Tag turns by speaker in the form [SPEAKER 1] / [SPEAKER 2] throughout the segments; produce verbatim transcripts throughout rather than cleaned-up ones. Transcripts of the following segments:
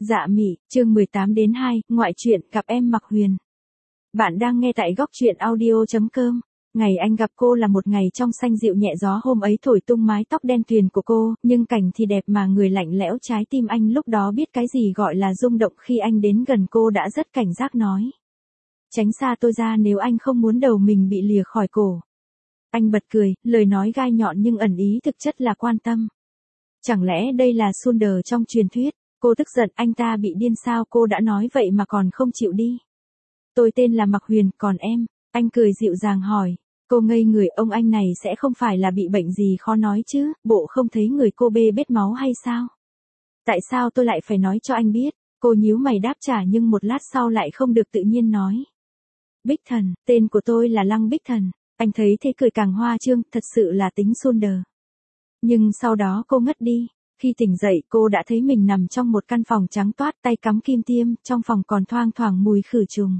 [SPEAKER 1] Dạ mị, chương mười tám đến hai, ngoại truyện gặp em Mạc Huyền. Bạn đang nghe tại góc truyện audio chấm com. Ngày anh gặp cô là một ngày trong xanh dịu nhẹ, gió hôm ấy thổi tung mái tóc đen tuyền của cô, nhưng cảnh thì đẹp mà người lạnh lẽo. Trái tim anh lúc đó biết cái gì gọi là rung động khi anh đến gần cô đã rất cảnh giác nói. Tránh xa tôi ra nếu anh không muốn đầu mình bị lìa khỏi cổ. Anh bật cười, lời nói gai nhọn nhưng ẩn ý thực chất là quan tâm. Chẳng lẽ đây là Sunder trong truyền thuyết? Cô tức giận, anh ta bị điên sao? Cô đã nói vậy mà còn không chịu đi. Tôi tên là Mạc Huyền, còn em? Anh cười dịu dàng hỏi. Cô ngây người, ông anh này sẽ không phải là bị bệnh gì khó nói chứ, bộ không thấy người cô bê bết máu hay sao? Tại sao tôi lại phải nói cho anh biết? Cô nhíu mày đáp trả nhưng một lát sau lại không được tự nhiên nói. Bích Thần, tên của tôi là Lăng Bích Thần. Anh thấy thế cười càng hoa trương, thật sự là tính Sunder. Nhưng sau đó cô ngất đi. Khi tỉnh dậy cô đã thấy mình nằm trong một căn phòng trắng toát, tay cắm kim tiêm, trong phòng còn thoang thoảng mùi khử trùng.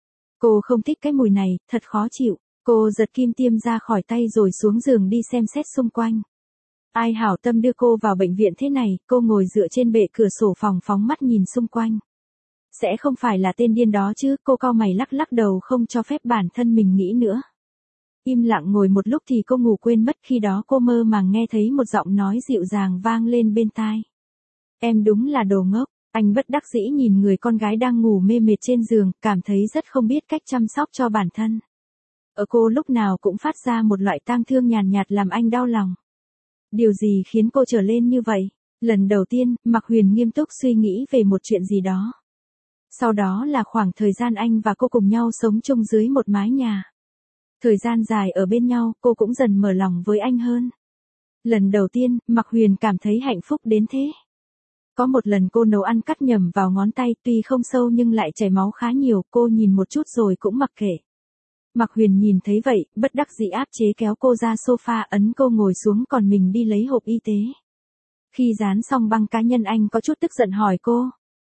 [SPEAKER 1] Cô không thích cái mùi này, thật khó chịu. Cô giật kim tiêm ra khỏi tay rồi xuống giường đi xem xét xung quanh. Ai hảo tâm đưa cô vào bệnh viện thế này? Cô ngồi dựa trên bệ cửa sổ phòng phóng mắt nhìn xung quanh. Sẽ không phải là tên điên đó chứ? Cô cau mày lắc lắc đầu không cho phép bản thân mình nghĩ nữa. Im lặng ngồi một lúc thì cô ngủ quên mất, khi đó cô mơ màng nghe thấy một giọng nói dịu dàng vang lên bên tai. Em đúng là đồ ngốc. Anh bất đắc dĩ nhìn người con gái đang ngủ mê mệt trên giường, cảm thấy rất không biết cách chăm sóc cho bản thân. Ở cô lúc nào cũng phát ra một loại tang thương nhàn nhạt làm anh đau lòng. Điều gì khiến cô trở lên như vậy? Lần đầu tiên, Mạc Huyền nghiêm túc suy nghĩ về một chuyện gì đó. Sau đó là khoảng thời gian anh và cô cùng nhau sống chung dưới một mái nhà. Thời gian dài ở bên nhau, cô cũng dần mở lòng với anh hơn. Lần đầu tiên, Mạc Huyền cảm thấy hạnh phúc đến thế. Có một lần cô nấu ăn cắt nhầm vào ngón tay, tuy không sâu nhưng lại chảy máu khá nhiều, cô nhìn một chút rồi cũng mặc kệ. Mạc Huyền nhìn thấy vậy, bất đắc dĩ áp chế kéo cô ra sofa, ấn cô ngồi xuống còn mình đi lấy hộp y tế. Khi dán xong băng cá nhân anh có chút tức giận hỏi cô.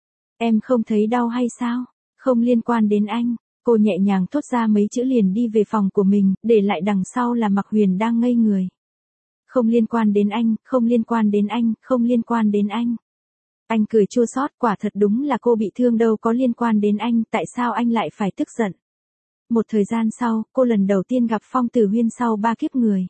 [SPEAKER 1] Em không thấy đau hay sao? Không liên quan đến anh. Cô nhẹ nhàng thốt ra mấy chữ liền đi về phòng của mình, để lại đằng sau là Mạc Huyền đang ngây người. Không liên quan đến anh, không liên quan đến anh, không liên quan đến anh. Anh cười chua xót, quả thật đúng là cô bị thương, đâu có liên quan đến anh, tại sao anh lại phải tức giận? Một thời gian sau, cô lần đầu tiên gặp Phong Tử Huyên sau ba kiếp người.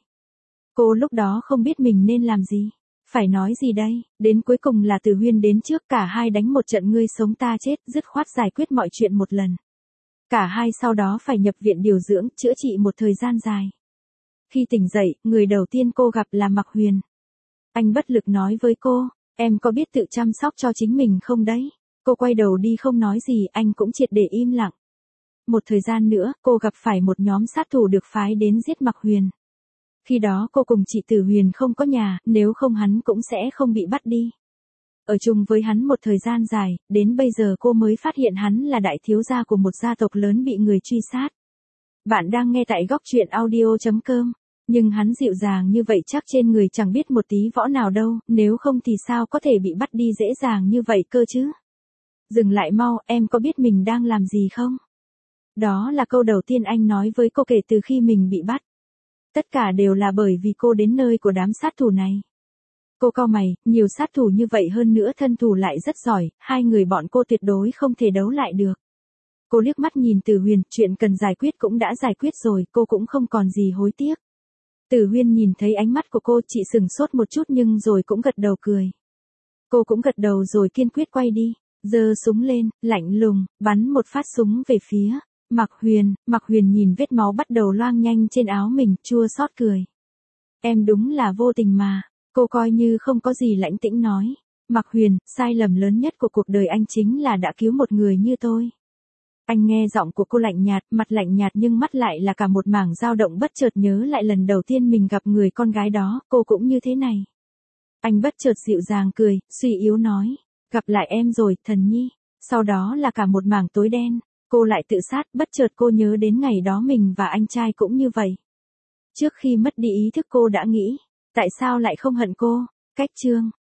[SPEAKER 1] Cô lúc đó không biết mình nên làm gì. Phải nói gì đây? Đến cuối cùng là Tử Huyên đến trước, cả hai đánh một trận ngươi sống ta chết, dứt khoát giải quyết mọi chuyện một lần. Cả hai sau đó phải nhập viện điều dưỡng, chữa trị một thời gian dài. Khi tỉnh dậy, người đầu tiên cô gặp là Mạc Huyền. Anh bất lực nói với cô, em có biết tự chăm sóc cho chính mình không đấy? Cô quay đầu đi không nói gì, anh cũng triệt để im lặng. Một thời gian nữa, cô gặp phải một nhóm sát thủ được phái đến giết Mạc Huyền. Khi đó cô cùng chị Tử Huyền không có nhà, nếu không hắn cũng sẽ không bị bắt đi. Ở chung với hắn một thời gian dài, đến bây giờ cô mới phát hiện hắn là đại thiếu gia của một gia tộc lớn bị người truy sát. Bạn đang nghe tại góc truyện audio chấm com. Nhưng hắn dịu dàng như vậy chắc trên người chẳng biết một tí võ nào đâu, nếu không thì sao có thể bị bắt đi dễ dàng như vậy cơ chứ? Dừng lại mau, em có biết mình đang làm gì không? Đó là câu đầu tiên anh nói với cô kể từ khi mình bị bắt. Tất cả đều là bởi vì cô đến nơi của đám sát thủ này. Cô cau mày, nhiều sát thủ như vậy hơn nữa thân thủ lại rất giỏi, hai người bọn cô tuyệt đối không thể đấu lại được. Cô liếc mắt nhìn Tử Huyền, chuyện cần giải quyết cũng đã giải quyết rồi, cô cũng không còn gì hối tiếc. Tử Huyên nhìn thấy ánh mắt của cô, chị sửng sốt một chút nhưng rồi cũng gật đầu cười. Cô cũng gật đầu rồi kiên quyết quay đi, giơ súng lên, lạnh lùng, bắn một phát súng về phía Mạc Huyền. Mạc Huyền nhìn vết máu bắt đầu loang nhanh trên áo mình, chua xót cười. Em đúng là vô tình mà. Cô coi như không có gì, lãnh tĩnh nói. Mạc Huyền, sai lầm lớn nhất của cuộc đời anh chính là đã cứu một người như tôi. Anh nghe giọng của cô lạnh nhạt, mặt lạnh nhạt nhưng mắt lại là cả một mảng dao động, bất chợt nhớ lại lần đầu tiên mình gặp người con gái đó, cô cũng như thế này. Anh bất chợt dịu dàng cười, suy yếu nói, gặp lại em rồi, Thần Nhi. Sau đó là cả một mảng tối đen, cô lại tự sát, bất chợt cô nhớ đến ngày đó mình và anh trai cũng như vậy. Trước khi mất đi ý thức cô đã nghĩ, tại sao lại không hận cô? Cách chương